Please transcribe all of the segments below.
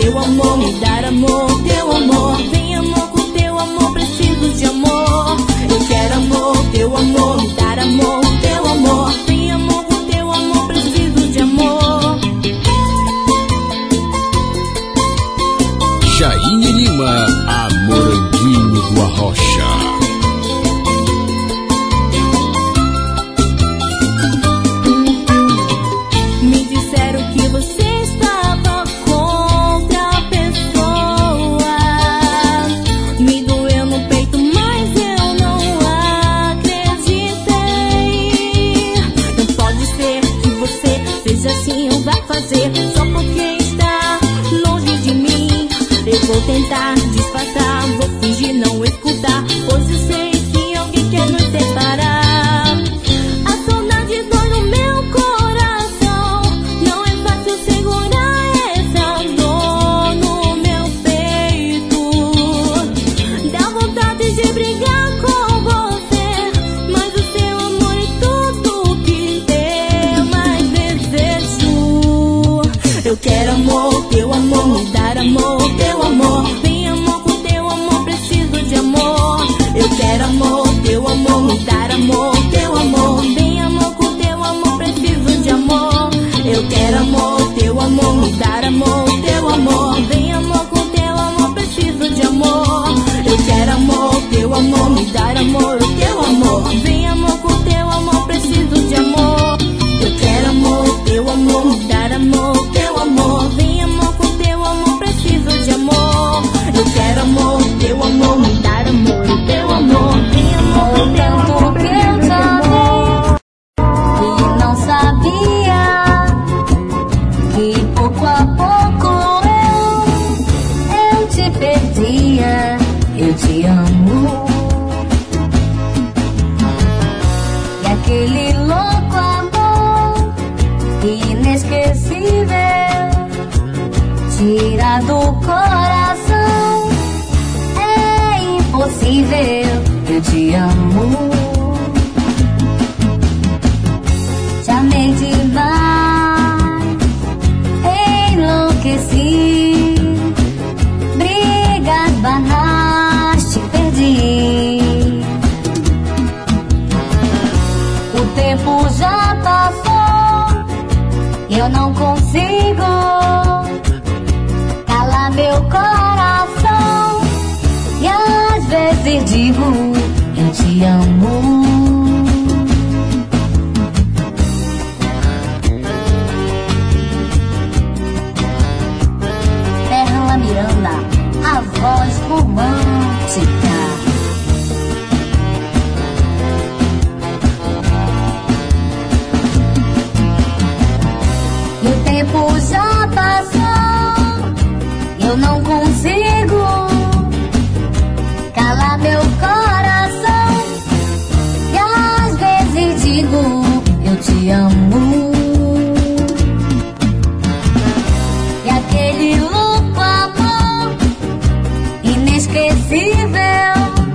teu amor, me dar amor, teu amor. Vem amor, com teu amor preciso de amor. Eu quero amor, teu amor, me dar amor, teu amor. Vem amor, com teu amor preciso de amor. Jaine Lima, a Moranguinho do Arrocha. Me disseram que você estava com outra pessoa. Me doeu no peito, mas eu não acreditei. Não pode ser que você seja assim ou vá fazer só porque está longe de mim. Eu vou tentar disfarçar, vou fingir não escutar, pois eu sei que alguém quer nos separar. A saudade dói no meu coração, não é fácil segurar essa dor no meu peito. Dá vontade de brigar com você, mas o seu amor é tudo que eu mais desejo. Eu quero amor, teu amor, me dar amor, teu amor. Vem amor, com teu amor preciso de amor. Eu quero amor, teu amor, me dar amor, teu amor. Vem amor, com teu amor preciso de amor. Eu quero amor, teu amor, me dar amor, teu amor. Vem amor, com teu amor preciso de amor. Eu quero amor, teu amor, me dar amor, teu amor. Vem amor, com teu amor preciso de amor. Eu quero amor, teu amor, me dar amor, teu amor. Vem amor, com teu amor preciso de amor. Eu quero amor, teu amor, me dar amor, teu amor. Vem amor, com teu amor preciso de amor. E não sabia que pouco a pouco eu te perdia. Eu te amo. E aquele louco amor inesquecível tira do coração. É impossível. Eu te amo. Te amei demais, enlouqueci. Brigas banais, te perdi. O tempo já passou, eu não consigo calar meu coração. E às vezes digo, eu te amo. Perla Miranda, a voz romântica. E o tempo já passou, eu não consigo calar meu coração. E às vezes digo, eu te amo. E aquele louco amor inesquecível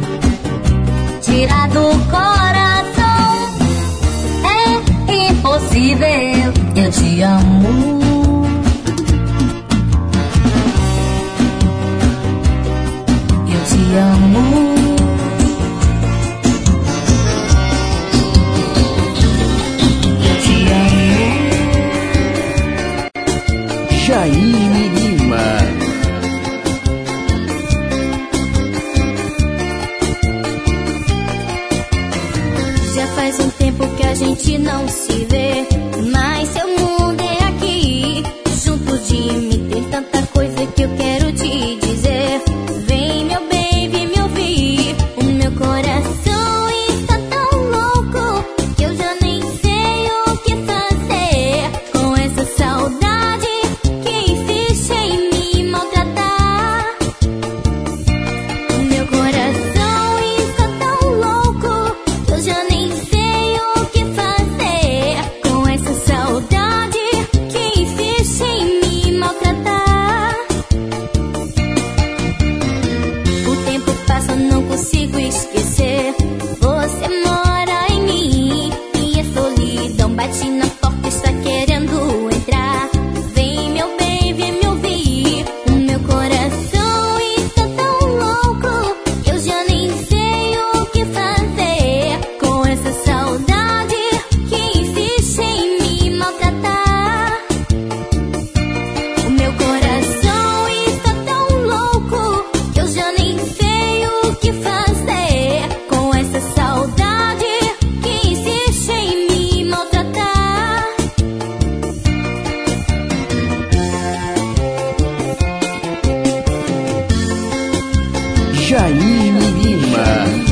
tira do coração. É impossível. Eu te amo. Eu te amo. Eu te amo. Jaine Lima. Já faz um tempo que a gente não se vê, mas seu mundo é aqui. Junto de mim tem tanta coisa que eu quero te dizer. Vem meu baby me ouvir. O meu coração está tão louco que eu já nem sei o que fazer com essa saudade que insiste em me maltratar. O meu coração está tão louco que eu já nem sei o que fazer com essa saudade que insiste em me maltratar. O tempo passa, não consigo esquecer. Você mora em mim e a solidão bate na porta, está querendo entrar. Vem meu baby me ouvir. O meu Jaime Lima.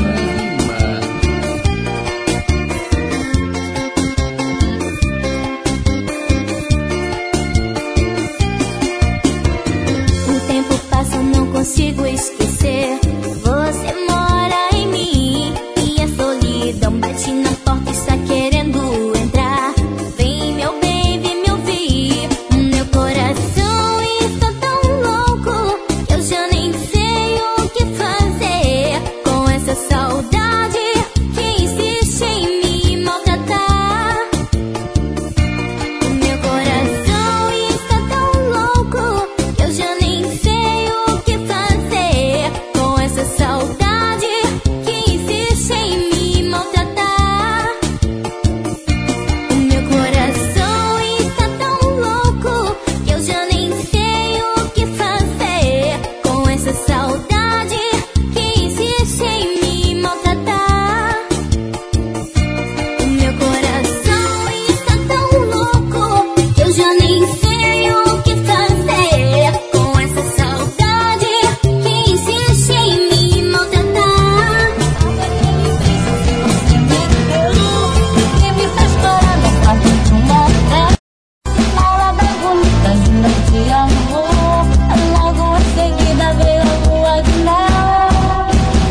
Consigo esquecer, você mora em mim e a solidão bate na porta e está querendo entrar. Vem meu bem, vem me ouvir, meu coração está tão louco que eu já nem sei o que fazer com essa saudade que insiste em me maltratar. Meu coração está tão louco que eu já nem sei com essa saudade que insiste em me maltratar. O meu coração está tão louco que eu já nem sei o que fazer com essa saudade que insiste em me maltratar. O meu coração está tão louco que eu já nem sei o que fazer com essa saudade que insiste em me maltratar. Que me fez parar no quarto de um motel. Fala da bonita linda de amor. Logo em seguida veio a lua de mel.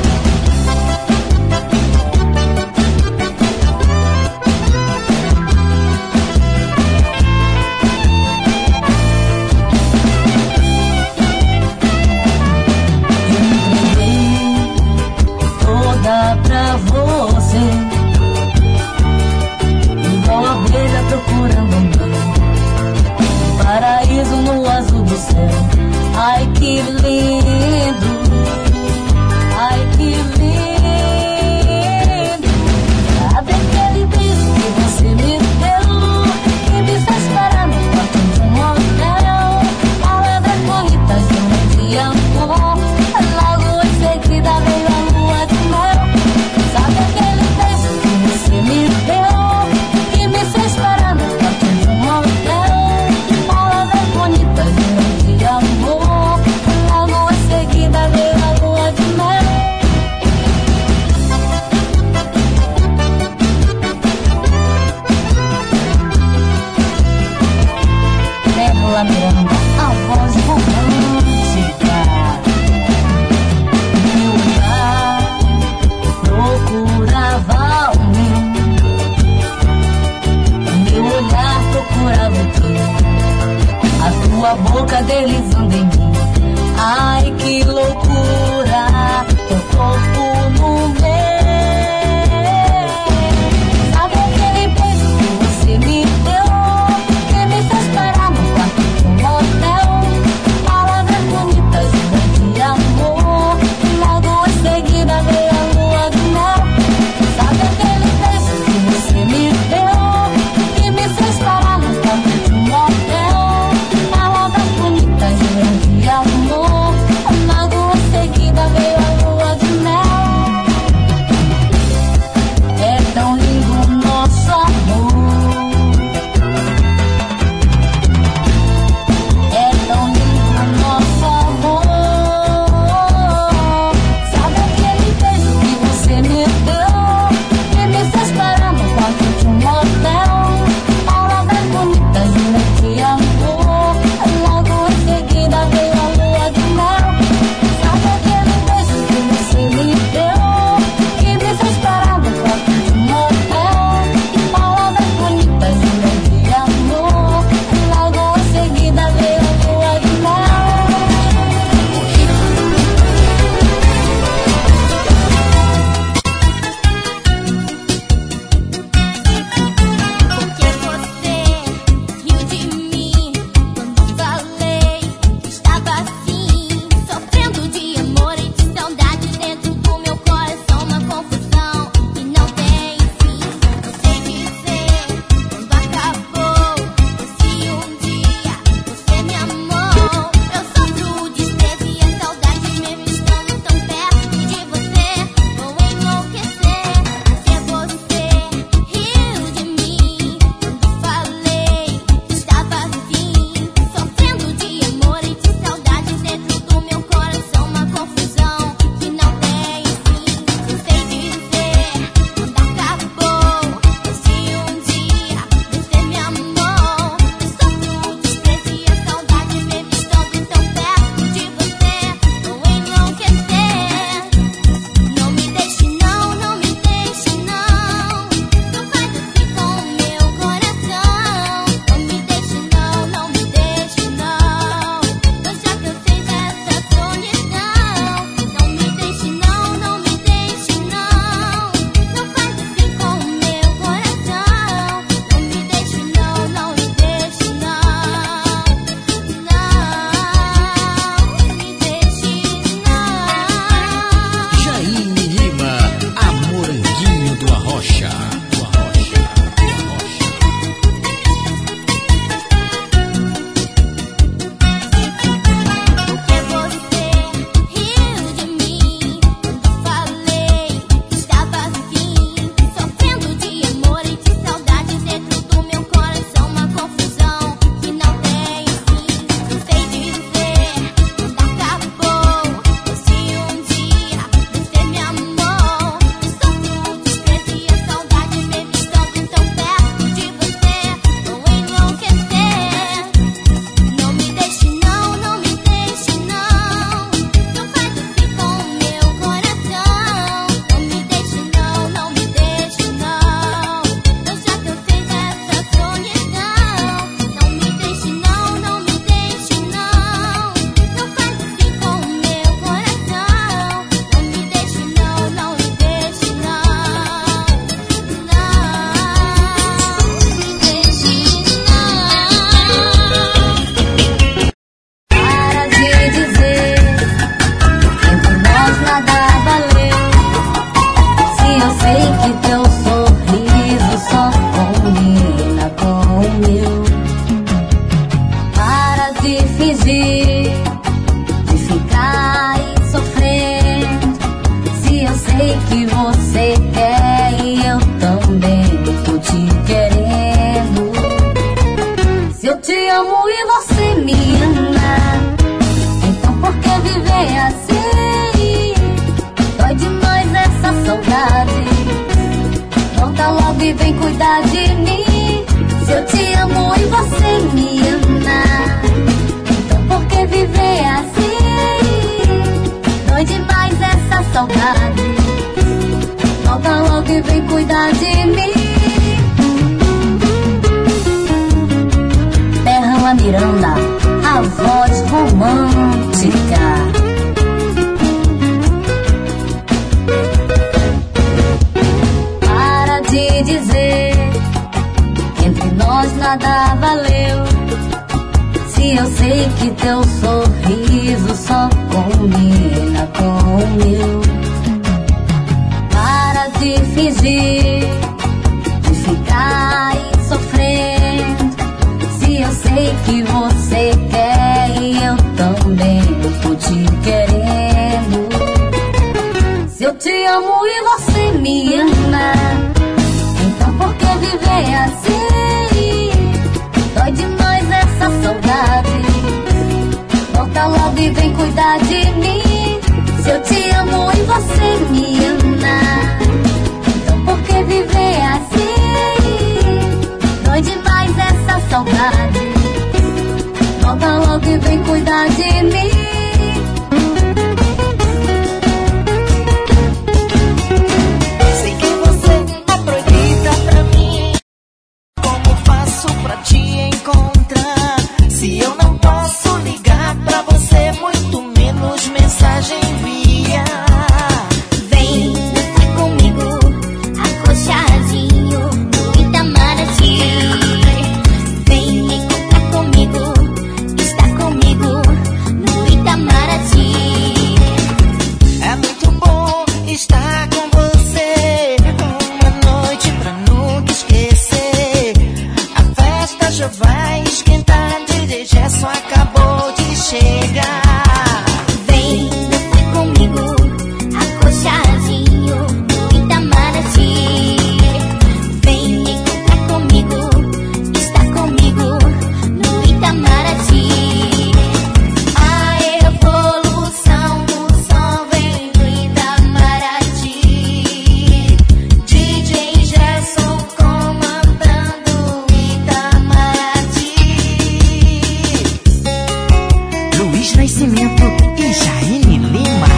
Toda pra você, igual abelha procurando um paraíso no azul do céu. Ai que lindo, ai que lindo. Sabe aquele beijo que você me deu, que me fez parar no quarto de um hotel. Palavras bonitas de amor, logo em seguida veio a lua de mel. Sabe aquele beijo que você me deu, que me fez parar no quarto de um hotel. Palavras bonitas de amor, logo em seguida veio a lua de mel. Pérola Miranda, a voz romântica. Meu olhar procurava o meu olhar procurava o teu, a tua boca deslizando em mim. Ai que loucura, teu corpo no meu. Sabe aquele beijo que você me deu, que me fez parar no quarto de um hotel. Palavras bonitas de amor, logo em seguida veio a lua de mel. Sabe aquele beijo que você me deu, que me fez parar no quarto de um hotel. Palavras bonitas de amor, logo em seguida te amo e você me ama, então por que viver assim? Dói demais essa saudade. Volta logo e vem cuidar de mim. Se eu te amo e você me ama, então por que viver assim? Dói demais essa saudade. Volta logo e vem cuidar de mim. Perla Miranda, a voz romântica. Para de dizer que entre nós nada valeu, se eu sei que teu sorriso só combina com o meu. Para de fingir, de ficar aí sofrendo, se eu sei que você quer e eu também tô te querendo. Se eu te amo e você me ama, então por que viver assim? Dói demais essa saudade. Volta logo e vem cuidar de mim. Se eu te amo e você me ama, então por que viver assim? Dói demais essa saudade. Volta logo e vem cuidar de mim. Sei que você é proibida pra mim. Como faço pra te encontrar? Se eu não posso ligar pra você, muito menos mensagem envia. Vem dançar comigo, acochadinho no Itamaraty. Vem encontrar comigo, está comigo no Itamaraty. É muito bom estar com você, uma noite pra nunca esquecer. A festa já vai esquentar, DJ Gerson acabou de chegar. Vem dançar comigo, acochadinho no Itamaraty. Vem encontrar comigo, está comigo no Itamaraty. A evolução do som vem do Itamaraty. DJ Gerson comandando Itamaraty. Luiz Nascimento e Jaine Lima.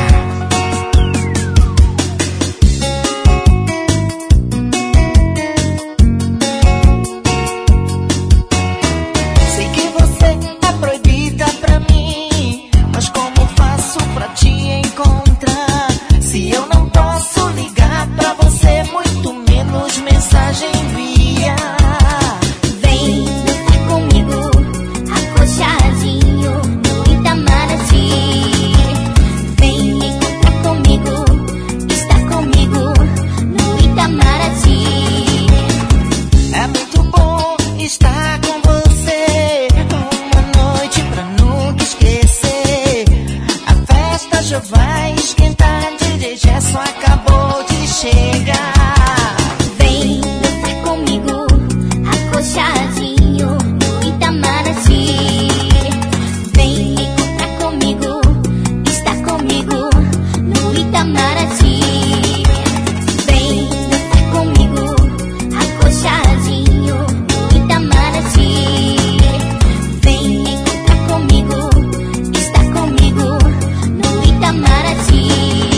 Sei que você é proibida pra mim, mas como faço pra te encontrar? Se eu não posso ligar pra você, muito menos mensagem envia. Vem dançar comigo, acochadinho no Itamaraty. Vem encontrar comigo, está comigo no Itamaraty. É muito bom estar com você, uma noite pra nunca esquecer. A festa já vai esquentar, DJ Gerson acabou de chegar. Vem dançar comigo, acochadinho no Itamaraty. Vem encontrar comigo, está comigo no Itamaraty. Vem dançar comigo, acochadinho no Itamaraty. Vem encontrar comigo, está comigo no Itamaraty.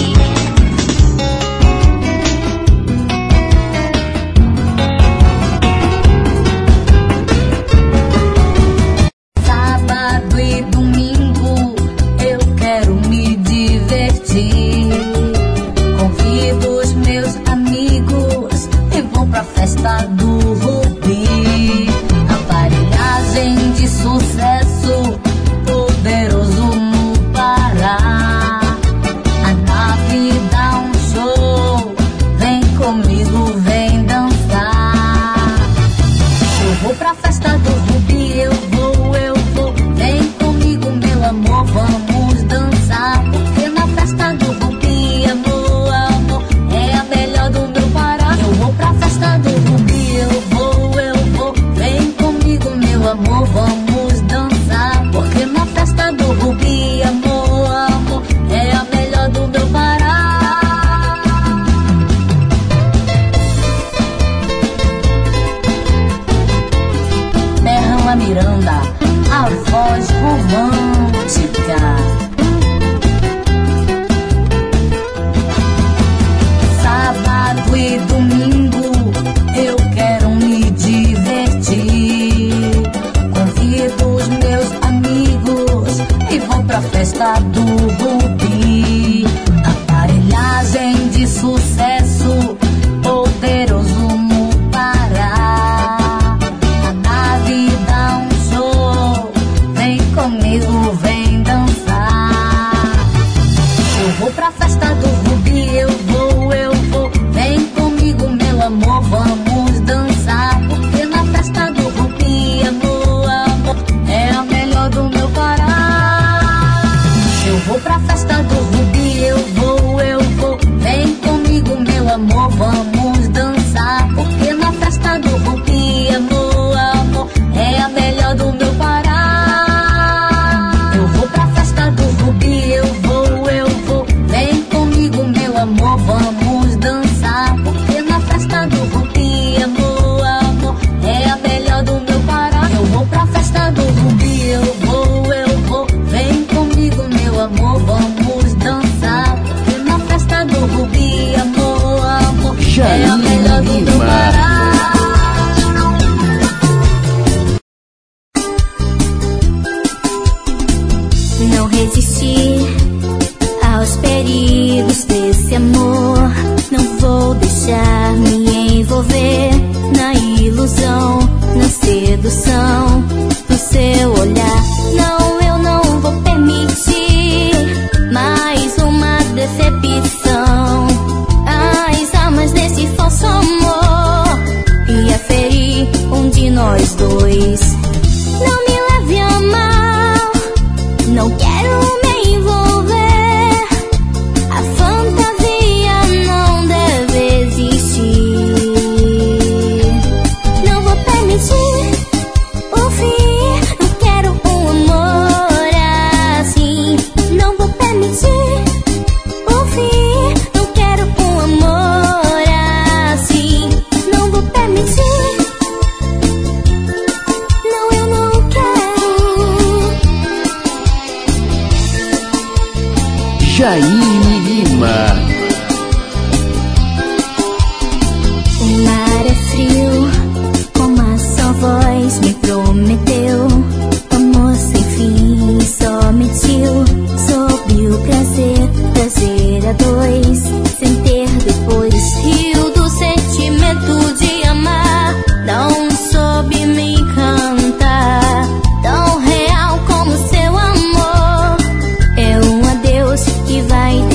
Sábado e domingo eu quero me divertir. Convido os meus amigos e vou pra festa do Rubi. Aparelhagem de sucesso, poderoso no Pará. A nave dá um show, vem comigo, vem dançar. Eu vou pra festa do Rubi, eu vou. Vem comigo, meu amor, vamos dançar. Porque na festa do Rubi, amor, é a melhor do meu Pará. Eu vou pra festa do Rubi, eu vou. Vem comigo, meu amor, vamos Fernanda, a voz romântica. Sábado e domingo eu quero me divertir. Convido os meus amigos e vou pra festa do Rubi. Aparelhagem de sucesso, poderoso no Pará. A nave dá um show, vem comigo, vem dançar. Eu vou pra festa do Rubi, eu vou. Vem comigo, meu amor, vamos dançar. Porque na festa do Rubi, amor, é a melhor do meu Pará. Eu vou pra festa do Rubi, eu vou. Vem comigo, meu amor, vamos dançar. Porque na festa do Rubi, amor, é a melhor do meu Pará. Eu vou pra festa do Rubi, eu vou. Vem comigo, meu amor, vamos dançar. Porque na festa do Rubi, amor, é a melhor do meu Pará. Eu vou pra festa do Rubi, eu vou. Vem comigo, meu amor, vamos dançar. Porque na festa do Rubi, amor, é a melhor do meu Pará. Não resisti aos perigos desse amor. Não vou deixar me envolver na ilusão, na sedução do seu olhar. Não, eu não vou permitir mais uma decepção. As almas desse falso amor ia ferir um de nós dois. Não me leve a mal, não quero me envolver. A fantasia não deve existir. Não vou permitir o fim. Não quero um amor assim. Não vou permitir o fim. Não quero um amor assim. Não vou permitir. Não, eu não quero. Jaime Lima. O mar é frio, como a sua voz me prometeu. Amor sem fim, só mentiu sobre o prazer a dois, sem ter depois. Rio do sentimento de amar, não soube me encantar. Tão real como seu amor, é um adeus que vai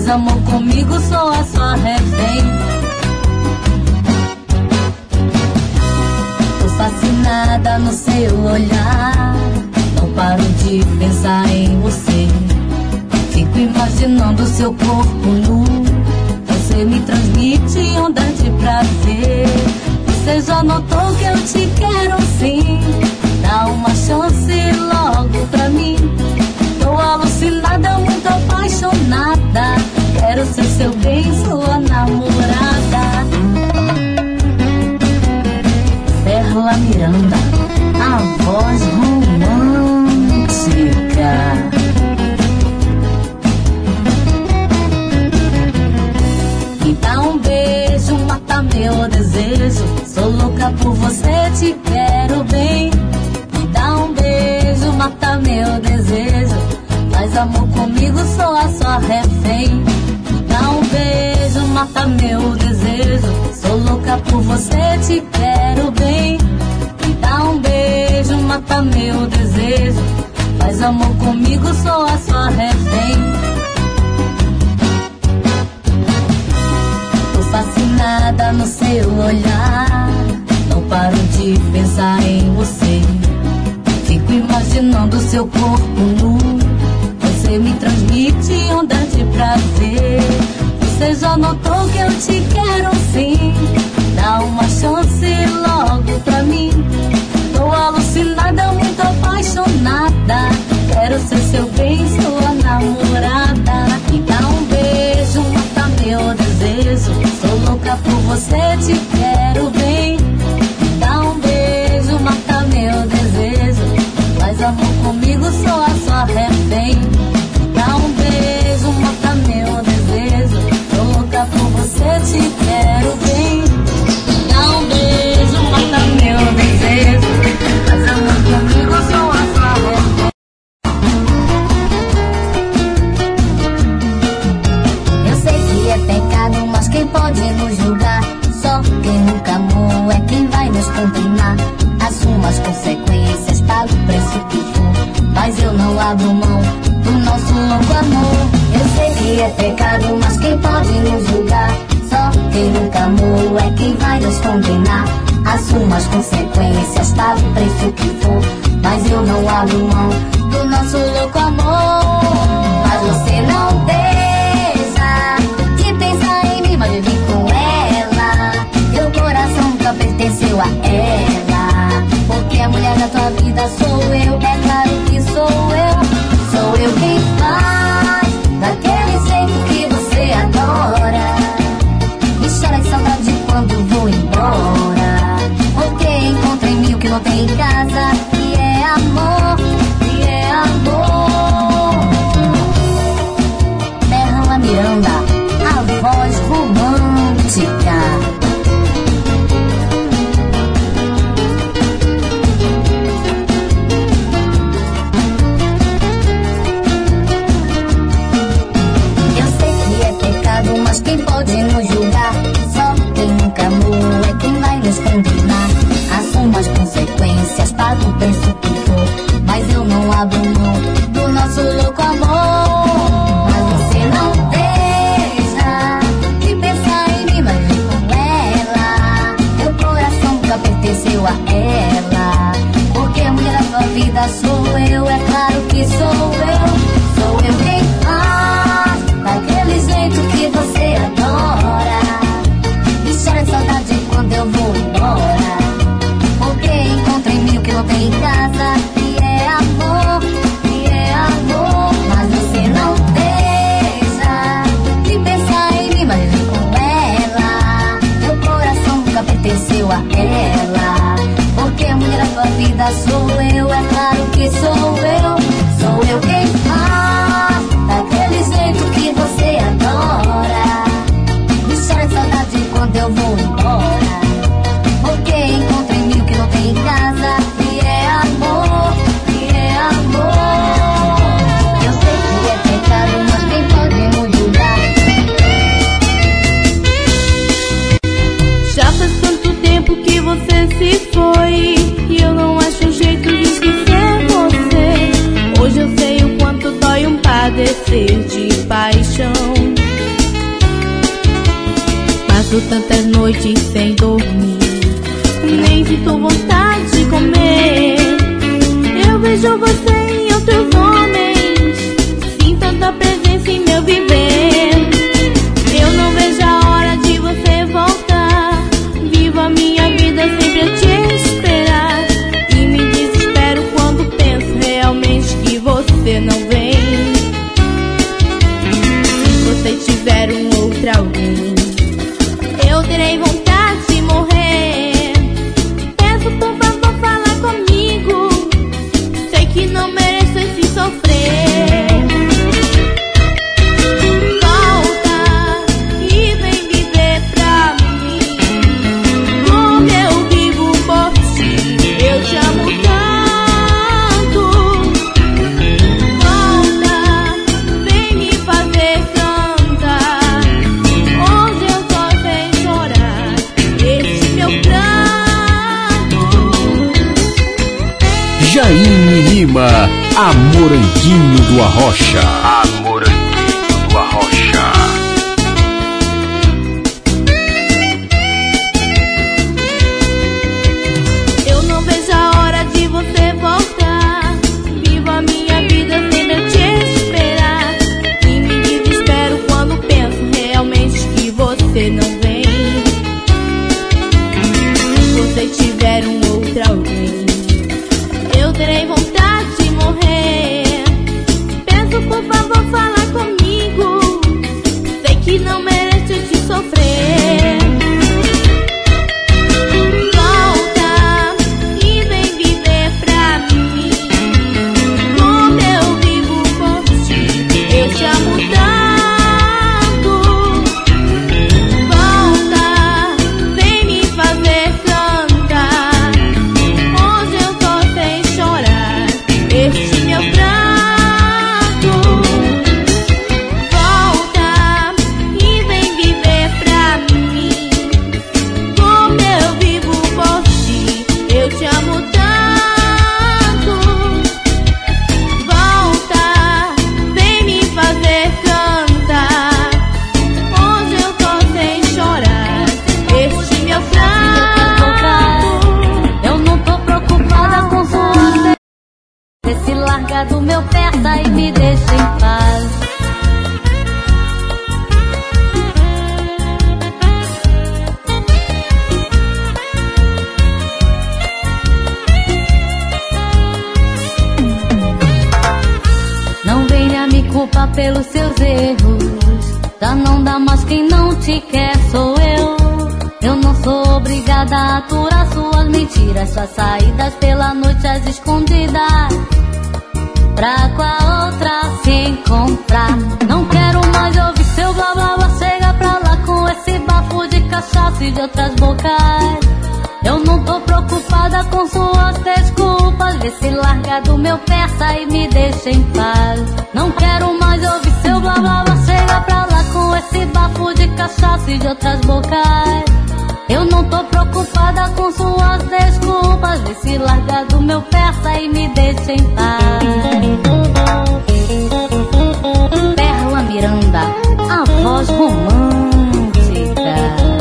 Faz amor comigo, sou a sua refém. Tô fascinada no seu olhar, não paro de pensar em você. Fico imaginando seu corpo nu, você me transmite ondas de prazer. Você já notou que eu te quero sim? Dá uma chance logo pra mim. Tô alucinada, muito apaixonada. Quero ser seu bem, sua namorada. Perla Miranda, a voz romântica. Me dá um beijo, mata meu desejo. Sou louca por você, te quero bem. Me dá um beijo, mata meu desejo. Faz amor comigo, sou a sua refém. Me dá um beijo, mata meu desejo. Sou louca por você, te quero bem. Me dá um beijo, mata meu desejo. Faz amor comigo, sou a sua refém. Fascinada no seu olhar, não paro de pensar em você. Fico imaginando seu corpo nu, você me transmite ondas de prazer. Você já notou que eu te quero sim? Dá uma chance logo pra mim. Tô alucinada, muito apaixonada. Quero ser seu bem, sua namorada. Me dá um beijo, mata meu desejo. Sou louca por você, te quero bem. Me dá um beijo, mata meu desejo. Faz amor comigo, sou a sua refém. Me dá um beijo, mata meu desejo. Sou louca por você, te quero bem. Me dá um beijo, mata meu desejo. Faz amor comigo, sou a sua refém. Eu sei que é pecado, mas quem pode nos julgar? Só quem nunca amou é quem vai nos condenar. Assuma as consequências, paga o preço que for, mas eu não abro mão do nosso louco amor. Eu sei que é pecado, mas quem pode nos julgar? Só quem nunca amou é quem vai nos condenar. Assuma as consequências, paga o preço que for, mas eu não abro mão do nosso louco amor. Mas você não deixa de pensar em mim, mas viver com ela. Teu coração nunca pertenceu a ela, porque a mulher da tua vida sou eu. É claro que sou eu. Sou eu quem faz daquele jeito que você adora. Me chora de saudade quando vou embora, porque encontra em mim o que não tem em casa. E é amor, e é amor. Perla Miranda, a voz romântica. Mas quem pode nos julgar? Só quem nunca amou é quem vai nos condenar. Assuma as consequências, paga o preço que for, mas eu não abro mão do nosso louco amor. Mas você não deixa de pensar em mim, mas vive com ela. Teu coração nunca pertenceu a ela, porque a mulher da tua vida sou eu. É claro que sou eu. Sou eu quem faz daquele jeito que você adora. Me chora de saudade quando eu vou embora, porque encontra em mim o que não tem em casa. E é amor, e é amor. Mas você não deixa de pensar em mim, mas vive com ela. Teu coração nunca pertenceu a ela, porque a mulher da tua vida sou eu. É claro que sou eu. Sou eu quem faz daquele jeito que você adora. Me chora de saudade quando eu vou embora, porque encontra em mim o que não tem em casa. E é amor, e é amor. Eu sei que é pecado, mas quem pode nos julgar? Já faz tanto tempo que você se foi, e eu não acho jeito de esquecer você. Hoje eu sei o quanto dói um padecer de paixão. Passo tantas noites sem dormir, nem sinto vontade de comer. Eu vejo você em outros homens, sinto tanta presença em meu viver. Eu não vejo a hora de você voltar, vivo a minha vida sempre a te esperar. E me desespero quando penso realmente que você não vem. Se você tiver um outro alguém, eu terei vontade de morrer. Peço por favor, fala comigo, sei que não mereço esse sofrer. Volta e vem viver pra mim, como eu vivo por ti, eu te amo tanto. Volta, vem me fazer cantar, hoje eu só sei chorar este meu pranto. Jaime Lima, a Moranguinho do Arrocha. A Moranguinho do Arrocha. Eu não vejo a hora de você voltar, vivo a minha vida sempre a te esperar. E me desespero quando penso realmente que você não vem. Se você tiver um outro alguém, eu terei vontade de morrer. Peço por favor, fala comigo, sei que não mereço te sofrer. Volta e vem viver pra mim, como eu vivo por ti, eu te amo tanto. Volta, vem me fazer cantar, hoje eu só sei chorar este meu pranto. Volta e vem viver pra mim, como eu vivo por ti, eu te amo tanto. Volta, vem me fazer cantar, hoje eu só sei chorar este meu pranto. Eu não tô preocupada com sua. Se larga do meu pé, sai e me deixa em paz. Não venha me culpar pelos seus erros, já não dá mais quem não te quer, sou eu. Eu não sou obrigada a aturar suas mentiras, suas saídas pela noite às escondidas, pra com a outra se encontrar. Não quero mais ouvir seu blá blá blá, chega pra lá com esse bafo de cachaça e de outras bocas. Eu não tô preocupada com suas desculpas, vê se larga do meu pé, sai e me deixa em paz. Não quero mais ouvir seu blá blá blá, chega pra lá com esse bafo de cachaça e de outras bocas. Eu não tô preocupada com suas desculpas, vê se larga do meu pé, sai e me deixa em paz. Perla Miranda, a voz romântica.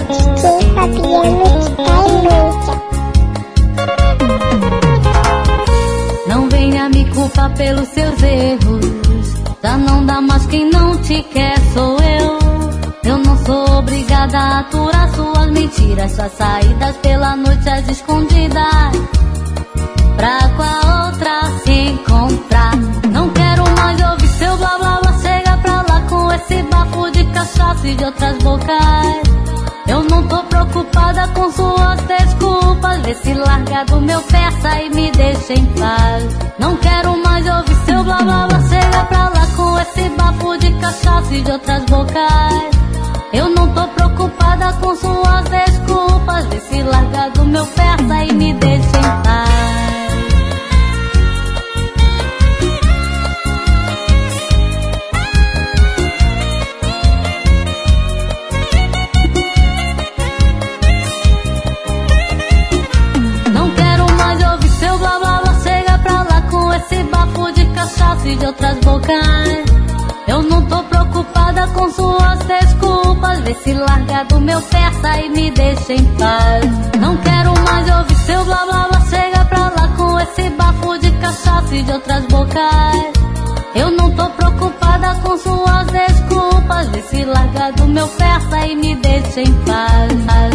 Não venha me culpar pelos seus erros, já não dá mais quem não te quer, sou eu. Eu não sou obrigada a aturar suas mentiras, suas saídas pela noite às escondidas, pra com a outra se encontrar. Não quero mais ouvir seu blá blá blá, chega pra lá com esse bafo de cachaça e de outras bocas. Eu não tô preocupada com suas desculpas, vê se larga do meu pé, sai e me deixa em paz. Não quero mais ouvir seu blá blá blá, chega pra lá com esse bafo de cachaça e de outras bocas. Eu não tô preocupada com suas desculpas, vê se larga do meu pé, sai e me deixa em paz. Não quero mais ouvir seu blá blá blá, chega pra lá com esse bafo de cachaça e de outras bocas. Eu não tô preocupada com suas desculpas, vê se larga do meu pé, sai e me deixa em paz. Não quero mais ouvir seu blá blá blá, chega pra lá com esse bafo de cachaça e de outras bocas. Eu não tô preocupada com suas desculpas, vê se larga do meu pé, sai e me deixa em paz.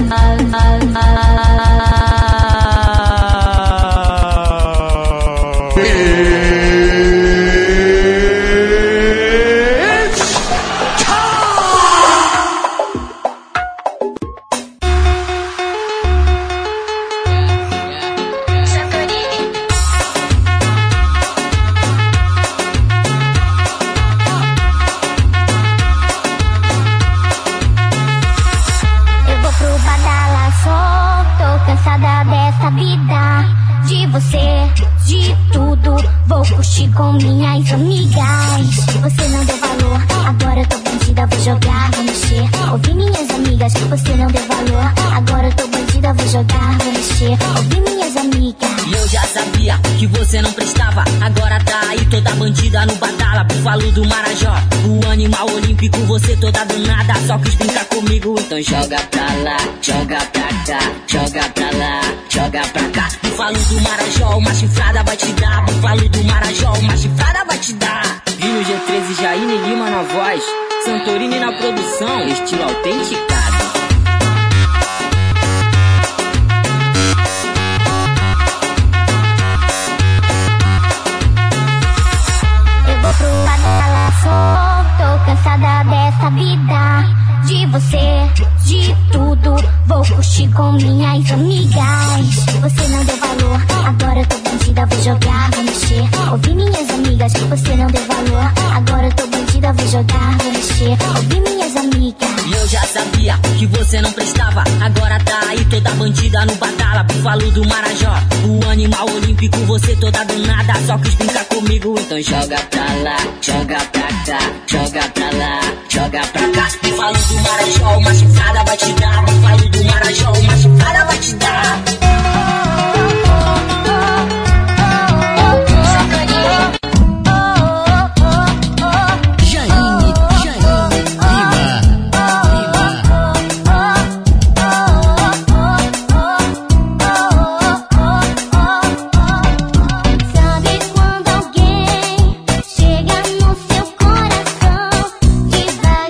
Com minhas amigas, você não deu valor, agora eu tô bandida, vou jogar, vou mexer. Ouvi minhas amigas, você não deu valor, agora eu tô bandida, vou jogar, vou mexer. Ouvi minhas amigas. E eu já sabia que você não prestava, agora tá aí toda bandida no badala. Búfalo do Marajó, o animal olímpico, você toda danada, só quis brincar comigo, então joga pra lá, joga pra cá, joga pra lá, joga pra cá. Búfalo do Marajó, uma chifrada vai te dar. Búfalo do Marajó, uma chifrada vai te dar. Vino G13, Jaine Lima na voz, Santorini na produção, estilo autenticado. Eu vou pro badalaço, tô cansada dessa vida, de você, de tudo, vou curtir com minhas amigas. Você não deu valor, agora eu tô bandida, vou jogar, vou mexer. Ouvi minhas amigas, você não deu valor, agora eu tô bandida, vou jogar, vou mexer. Ouvi minhas amigas. E eu já sabia que você não prestava, agora tá aí toda bandida no badala. Búfalo do Marajó, o animal olímpico, você toda danada, só quis brincar comigo, então joga pra lá, joga pra cá, joga pra lá, joga pra cá. Búfalo do Marajó, uma chifrada vai te dar. Búfalo do Marajó, uma chifrada vai te dar.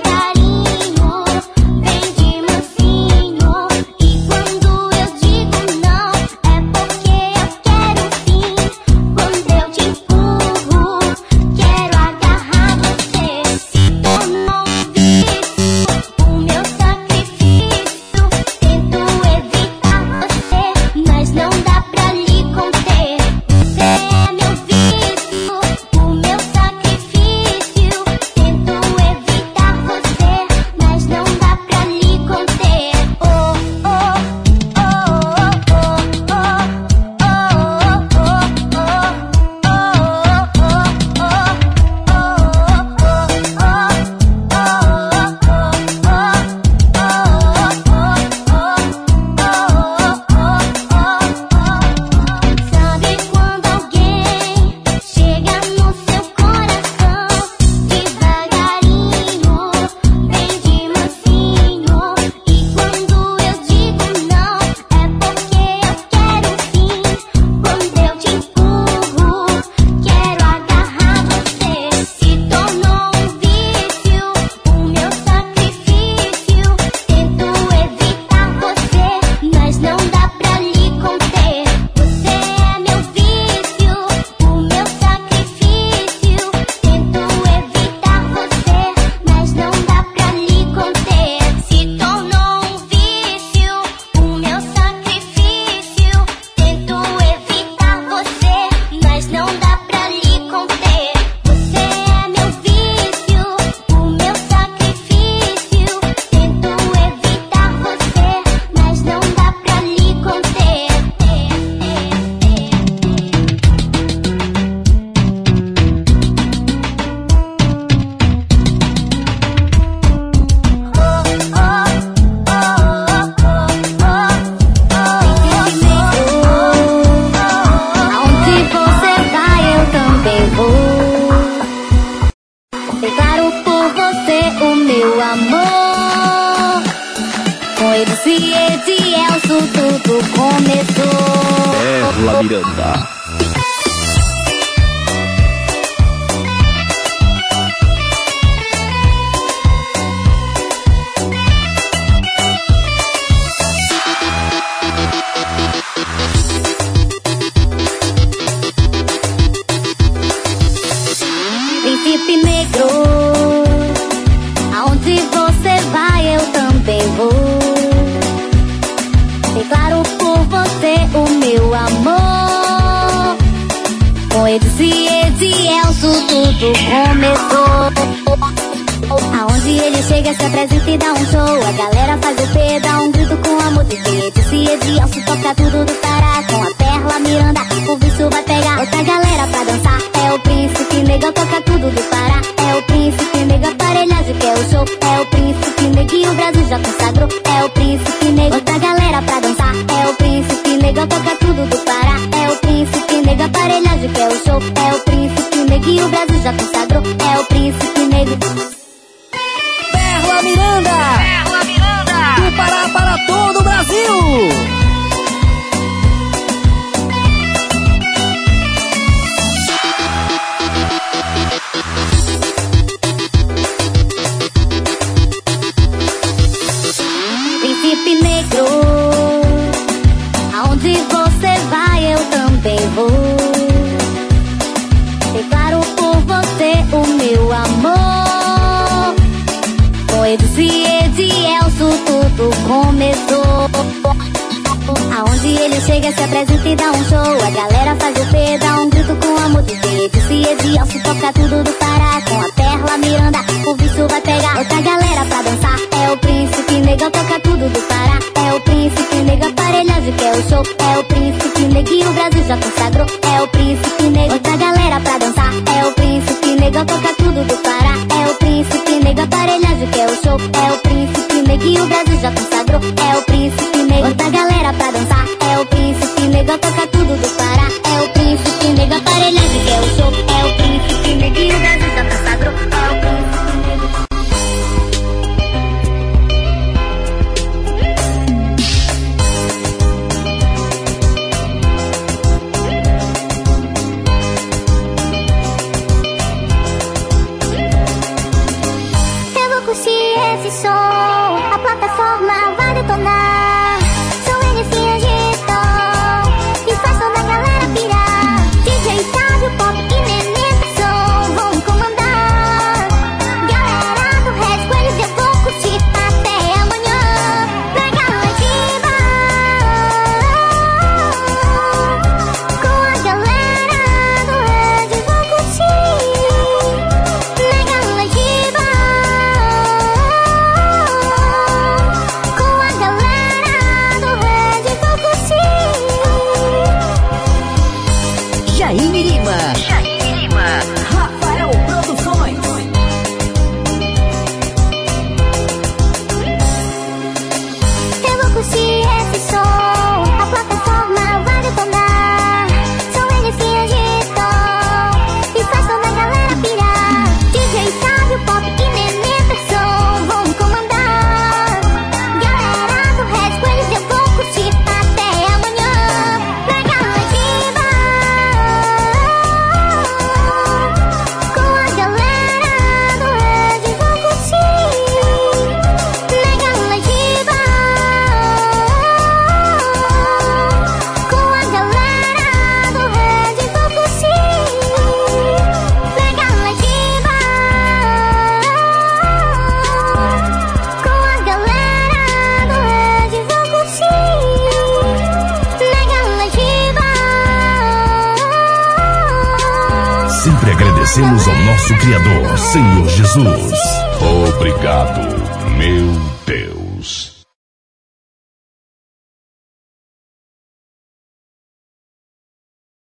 Devagarinho, bem de mansinho, e quando eu digo começou. Perla Miranda. Príncipe negro, aonde você vai eu também vou. Declaro por você o meu amor. Com Edielso tudo começou. Aonde ele chega se apresenta e dá um show. A galera faz o P, dá um grito com amor de Edielso toca tudo do Pará. Com a Perla Miranda, o bicho vai pegar. Outra galera pra dançar é o Príncipe Negro, toca tudo do Pará. É o Príncipe Negro, aparelhagem que é o show. É o Príncipe Negro e o Brasil já consagrou. É o Príncipe Negro, outra galera pra dançar é o Príncipe Negro, toca tudo do Pará. É o Príncipe Negro, aparelhagem que é o show. É o Príncipe Negro e o Brasil já consagrou. É o Príncipe Negro. Perla Miranda! Perla Miranda! Do Pará para todo o Brasil! Príncipe Negro, aonde você vai eu também vou. Declaro por você o meu amor. Com Edielso tudo começou. Aonde ele chega se apresenta e dá um show. A galera faz o P, dá um grito com amor de Edielso toca tudo do Pará. Com a Perla Miranda, o bicho vai pegar. Outra galera pra dançar é o Príncipe Negro, toca tudo do Pará. É o Príncipe Negro, aparelhagem que é o show. É o Príncipe Negro e o Brasil já consagrou. É o Príncipe Negro, outra galera pra dançar é o Príncipe Negro, toca tudo do Pará. É o Príncipe Negro, aparelhagem que é o show. É o Príncipe Negro e o Brasil já consagrou. É o Príncipe Negro, outra galera pra dançar é o Príncipe Negro, toca tudo do Pará. É o Príncipe Negro, aparelhagem que é o show. É o Príncipe Negro e o Brasil já consagrou. É o Príncipe Negro. Eu vou curtir esse som, a plataforma vai detonar. São eles que agitam e faz toda a galera pirar. DJ Sábio, Pop e Nenê Som vão comandar. Galera do Red, com eles eu vou curtir até amanhã. Na Galativa, com a galera do Red eu vou curtir. Na Galativa, com a galera do Red eu vou curtir. Jair Mirima! Rafael Produções! Eu vou curtir esse som, a plataforma vai detonar. São eles que agitam e faz toda a galera pirar. DJ Sábio, Pop e Nenê Som vão comandar. Galera do Red, com eles eu vou curtir até amanhã. Na Galativa, com a galera do Red eu vou curtir. Na Galativa, com a galera do Red eu vou curtir. Na Galativa, com a galera do Red eu vou curtir. Na Galativa. Sempre agradecemos ao nosso Criador, Senhor Jesus. Obrigado, meu